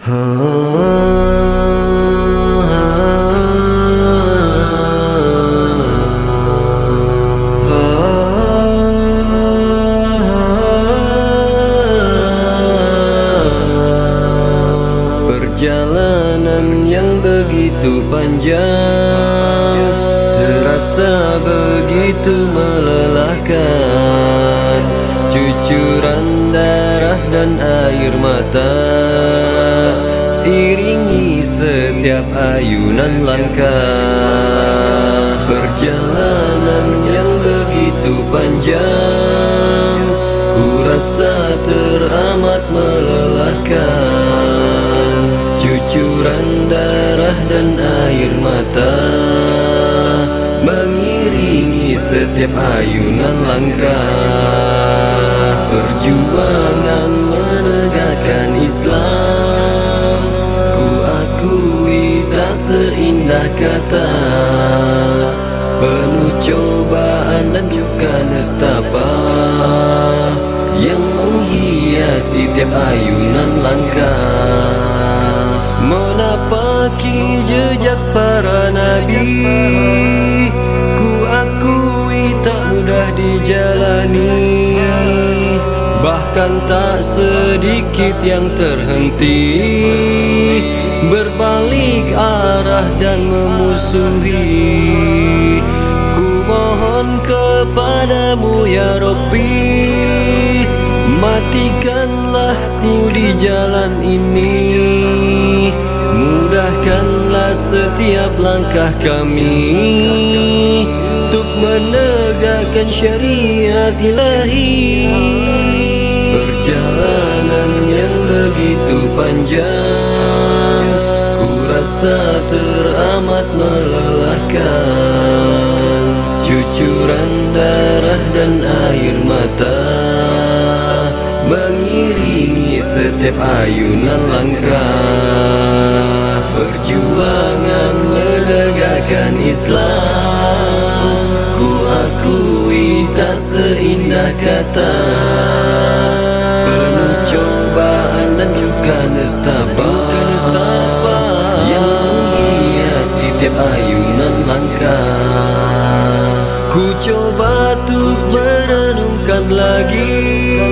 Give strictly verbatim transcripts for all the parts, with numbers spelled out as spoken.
Perjalanan yang begitu panjang terasa begitu melelahkan. Cucuran darah dan air mata iringi setiap ayunan langkah. Perjalanan yang begitu panjang, ku rasa teramat melelahkan. Cucuran darah dan air mata mengiringi setiap ayunan langkah. Perjuangan menegakkan Islam, ku akui tak seindah kata. Penuh cobaan dan juga nestapa yang menghiasi tiap ayunan langkah. Menapaki jejak para nabi, ku akui tak mudah dijalani. Bahkan tak sedikit yang terhenti, berbalik arah dan memusuhi. Ku mohon kepadamu ya Rabbi, matikanlah ku di jalan ini. Mudahkanlah setiap langkah kami untuk menegakkan syariat ilahi. Perjalanan yang begitu panjang, ku rasa teramat melelahkan. Cucuran darah dan air mata mengiringi setiap ayunan langkah. Perjuangan menegakkan Islam, ku akui tak seindah kata. Penuh cobaan dan juga nestapa yang menghiasi tiap ayunan langkah. Ku coba untuk merenungkan lagi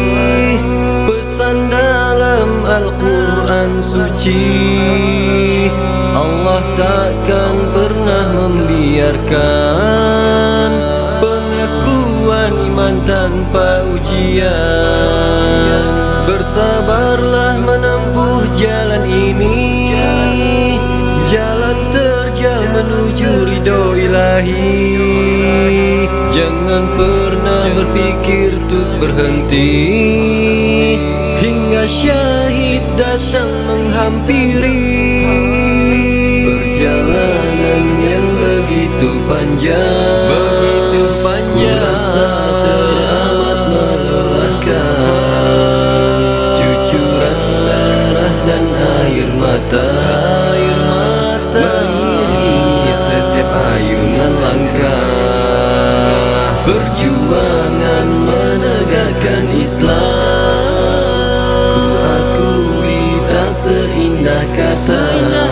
pesan dalam Al-Quran suci. Allah takkan pernah membiarkan pengakuan iman tanpa ujian. Bersabarlah menempuh jalan ini, jalan terjal menuju ridho ilahi. Jangan pernah berpikir untuk berhenti hingga syahid datang menghampiri. Perjalanan yang begitu panjang, begitu panjang, ku rasa teramat melelahkan. Cucuran darah dan air mata, air mata mengiringi setiap ayunan langkah. Perjuangan menegakkan Islam, ku akui tak seindah kata.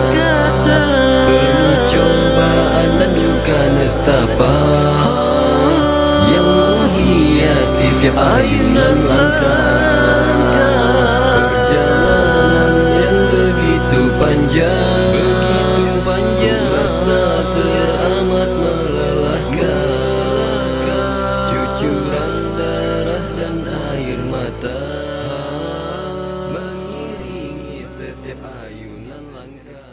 Penuh cobaan dan juga nestapa yang menghiasi tiap ayunan langkah. Perjalanan yang begitu panjang, begitu panjang, ku rasa teramat melelahkan. Cucuran darah dan air mata mengiringi setiap ayunan langkah.